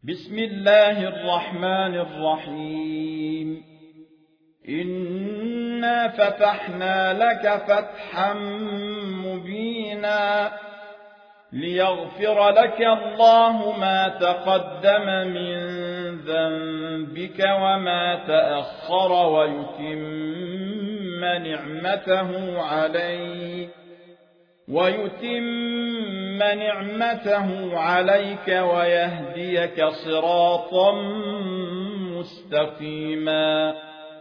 بسم الله الرحمن الرحيم. إنا فتحنا لك فتحا مبينا ليغفر لك الله ما تقدم من ذنبك وما تأخر ويتم نعمته عليك ويهديك صراطا مستقيما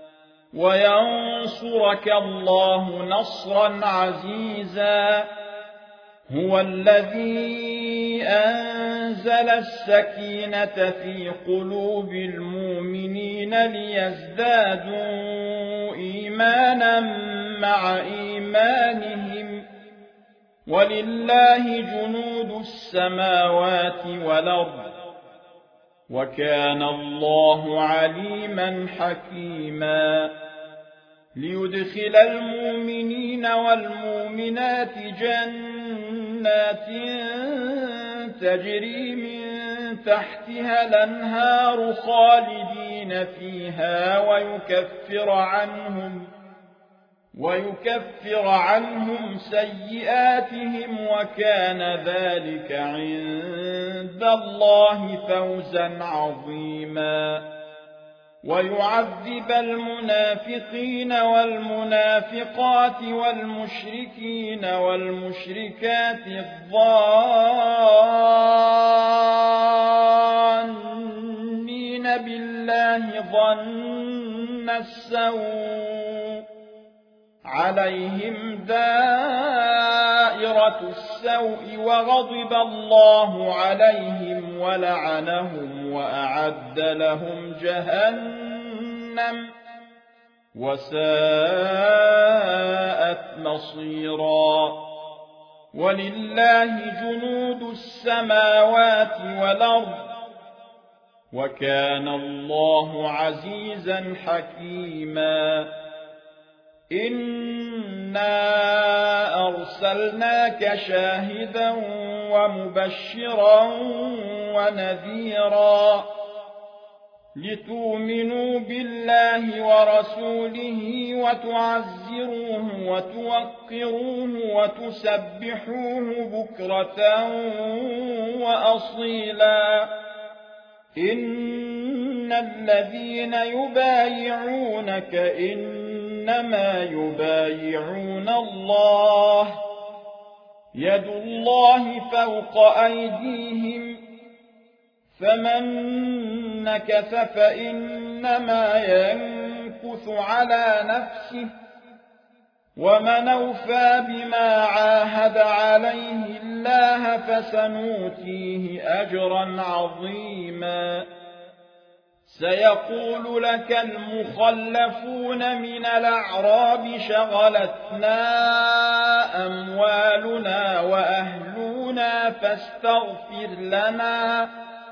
وينصرك الله نصرا عزيزا. هو الذي أنزل السكينة في قلوب المؤمنين ليزدادوا إيمانا مع إيمانهم ولله جنود السماوات والأرض وكان الله عليما حكيما. ليدخل المؤمنين والمؤمنات جنات تجري من تحتها الأنهار خالدين فيها ويكفر عنهم سيئاتهم وكان ذلك عند الله فوزا عظيما. ويعذب المنافقين والمنافقات والمشركين والمشركات الظانين بالله ظن السوء عليهم دائرة السوء وغضب الله عليهم ولعنهم وأعد لهم جهنم وساءت مصيرا. ولله جنود السماوات والأرض وكان الله عزيزا حكيما. إنا أرسلناك شاهدا ومبشرا ونذيرا لتؤمنوا بالله ورسوله وتعزروه وتوقروه وتسبحوه بكرة وأصيلا. إن الذين يبايعونك إنما يبايعون الله يد الله فوق أيديهم فمن نكث فإنما ينكث على نفسه ومن أوفى بما عاهد عليه الله فسنؤتيه أجرا عظيما. سيقول لك المخلفون من الأعراب شغلتنا أموالنا وأهلنا فاستغفر لنا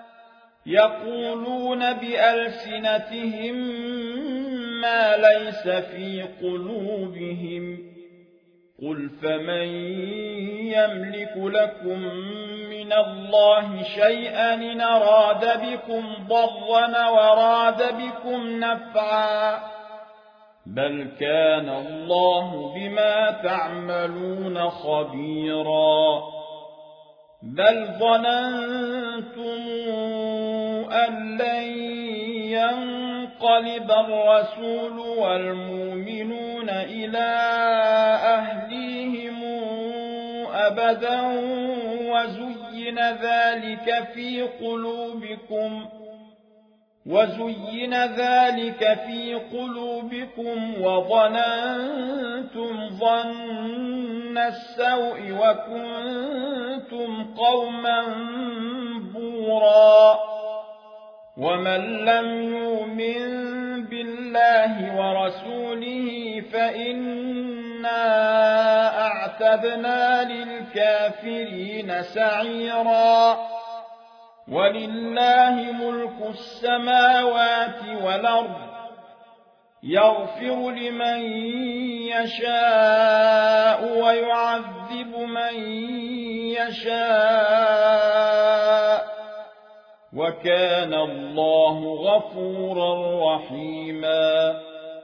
يقولون بألسنتهم ما ليس في قلوبهم قل فمن يملك لكم من الله شيئا إن أراد بكم ضرا وراد بكم نفعا بل كان الله بما تعملون خبيرا. بل ظننتم أن لن ينقلب الرسول والمؤمنون إلى أهليهم أبدا وزين ذلك في قلوبكم وظننتم ظن السوء وكنتم قوما بورا. ومن لم يؤمن بالله ورسوله فإنا أعتدنا للكافرين سعيرا. ولله ملك السماوات والأرض يغفر لمن يشاء ويعذب من يشاء وكان الله غفورا رحيما.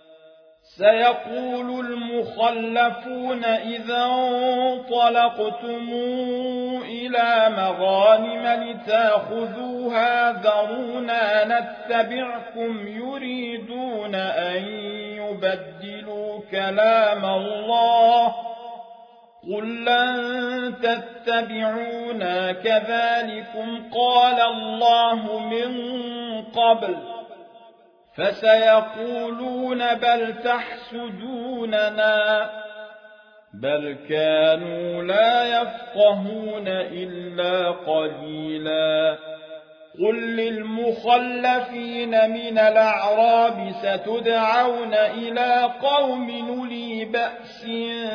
سيقول المخلفون إذا انطلقتم إلى مغانم لتأخذوها ذرونا نتبعكم يريدون أن يبدلوا كلام الله قل لن تتبعونا كذلكم قال الله من قبل فسيقولون بل تحسدوننا بل كانوا لا يفقهون إلا قليلا. قل للمخلفين من الأعراب ستدعون إلى قوم أولي بأس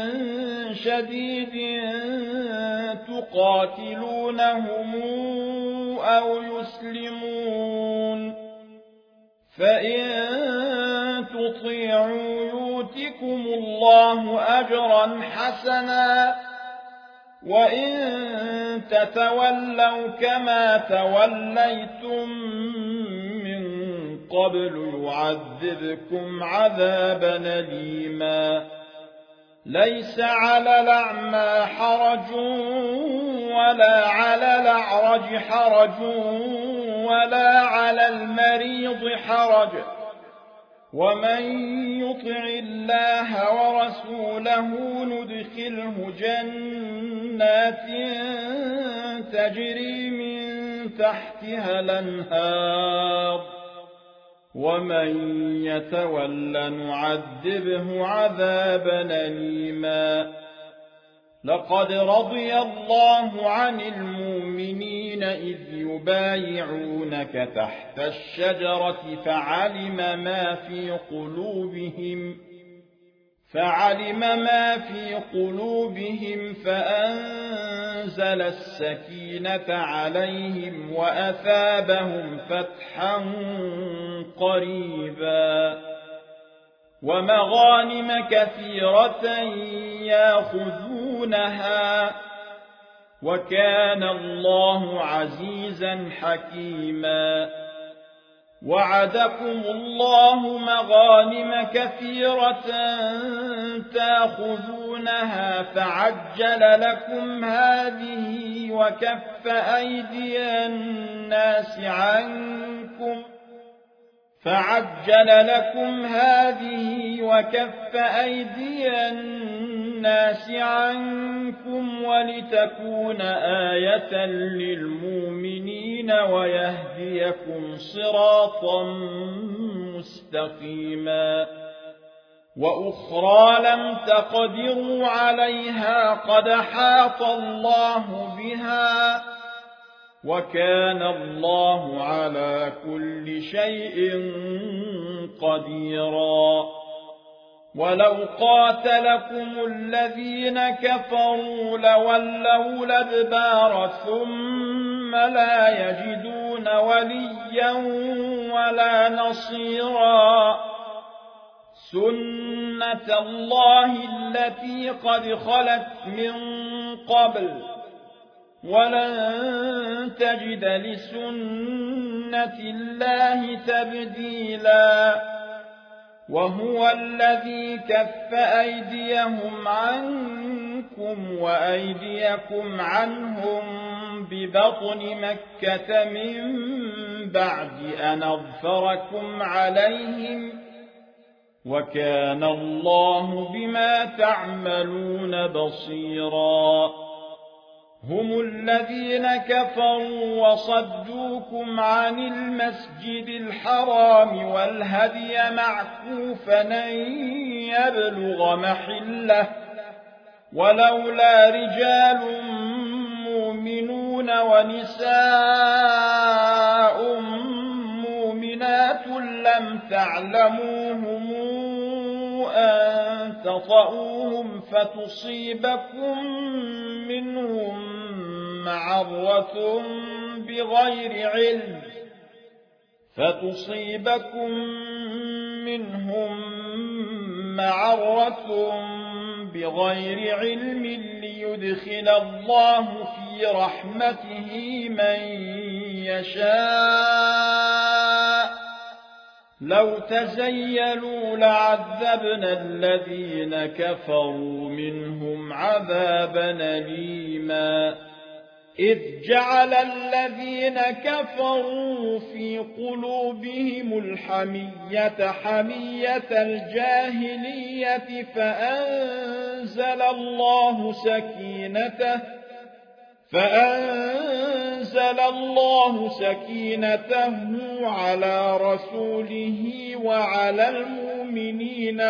شديد تقاتلونهم أو يسلمون فإن تطيعوا يؤتكم الله أجرا حسنا وإن تتولوا كما توليتم من قبل يعذبكم عذابا أليما. ليس على الأعمى حرج ولا على الأعرج حرج ولا على المريض حرج ومن يطع الله ورسوله ندخله جنات تجري من تحتها الأنهار ومن يتول نعذبه عذابا أليما. لقد رضي الله عن المؤمنين إذ يبايعونك تحت الشجرة فعلم ما في قلوبهم فأنزل السكينة عليهم وأثابهم فتحا قريبا ومغانم كثيرة يأخذونها وكان الله عزيزا حكيما. وعدكم الله مغانم كثيرة تأخذونها فعجل لكم هذه وكف أيدي الناس عنكم ولتكون آية للمؤمنين ويهديكم صراطا مستقيما. وأخرى لم تقدروا عليها قد حاط الله بها وكان الله على كل شيء قديرا. ولو قاتلكم الذين كفروا لولوا الأدبار ثم لا يجدون وليا ولا نصيرا. سنة الله التي قد خلت من قبل ولن تجد لسنة الله تبديلا. وهو الذي كف أيديهم عنكم وأيديكم عنهم ببطن مكة من بعد أن أظفركم عليهم وكان الله بما تعملون بصيرا. هم الذين كفروا وصدوكم عن المسجد الحرام والهدي معكوفا أن يبلغ محله ولولا رجال مؤمنون ونساء مؤمنات لم تعلموهم أن تطؤوهم فتصيبكم منهم معرة بغير علم ليدخل الله في رحمته من يشاء لو تزيلوا لعذبنا الذين كفروا منهم عذابا أليما إذ جعل الذين كفروا في قلوبهم الحمية حمية الجاهلية فأنزل الله سكينته على رسوله وعلى المؤمنين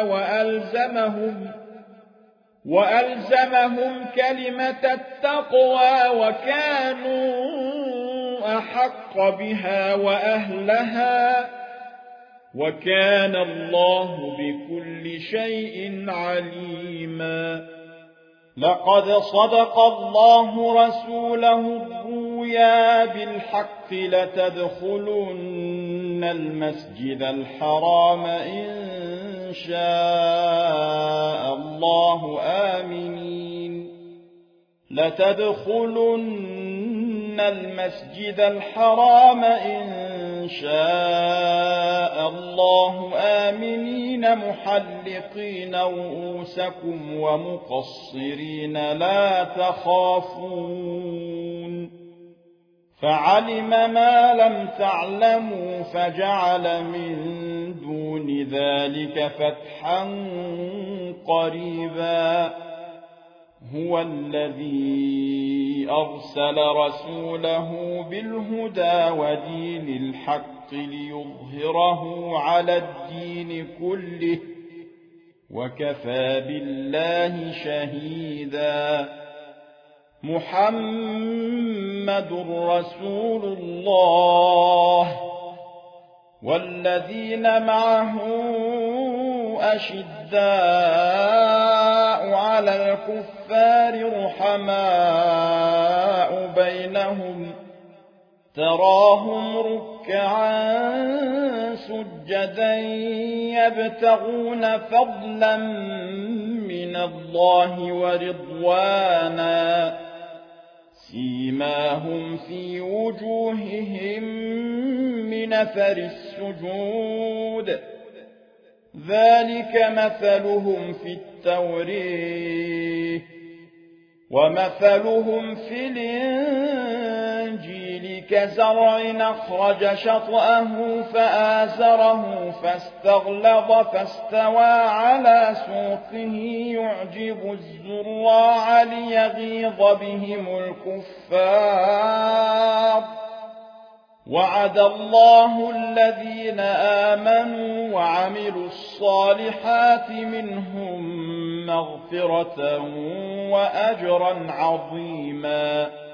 وألزمهم كلمة التقوى وكانوا أحق بها وأهلها وكان الله بكل شيء عليما لقد صدق الله رسوله الرؤيا بالحق لتدخلن المسجد الحرام إن شاء الله آمنين لتدخلن المسجد الحرام إن شاء الله آمنين محلقين رؤوسكم ومقصرين لا تخافون فعلم ما لم تعلموا فجعل من دون ذلك فتحا قريبا هو الذي أرسل رسوله بالهدى ودين الحق ليظهره على الدين كله وكفى بالله شهيدا محمد رسول الله والذين معه أشداء على الكفار رحماء بينهم تراهم ركعا سجدا يبتغون فضلا من الله ورضوانا سيماهم في وجوههم من أثر السجود ذلك مثلهم في التوراة ومثلهم في الإنجيل كزرع أخرج شطأه فآزره فاستغلظ فاستوى على سوقه يعجب الزراع ليغيظ بهم الكفار وعد الله الذين آمنوا وعملوا الصالحات منهم مغفرة وأجرا عظيما